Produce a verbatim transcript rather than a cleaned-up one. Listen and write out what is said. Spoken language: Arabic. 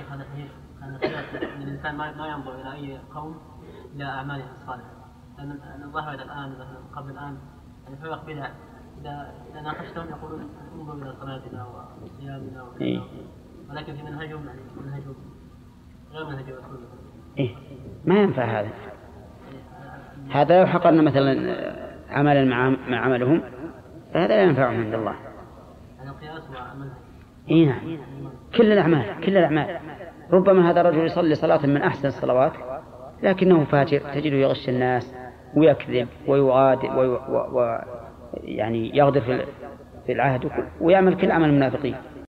شيخ هذا صحيح أن الإنسان ما ينظر إلى أي قوم إلى أعمالهم الصالحة، لأن الظاهر الآن قبل الآن يعني فرق بدع إذا ناقشتهم يقولون انظر إلى صلاتنا وصيامنا وكذا، ولكن في منهجهم يعني منهجهم غير منهج الرسول. إيه ما ينفع هذا. هذا لو حقرنا مثلا عملا مع مع عملهم فهذا لا ينفعهم عند الله. يعني القياس وعملها. إيه نعم. كل الأعمال كل الأعمال. ربما هذا الرجل يصلي صلاة من أحسن الصلوات لكنه فاجر، تجده يغش الناس ويكذب ويغادر ويعني يغدر في العهد ويعمل كل عمل المنافقين.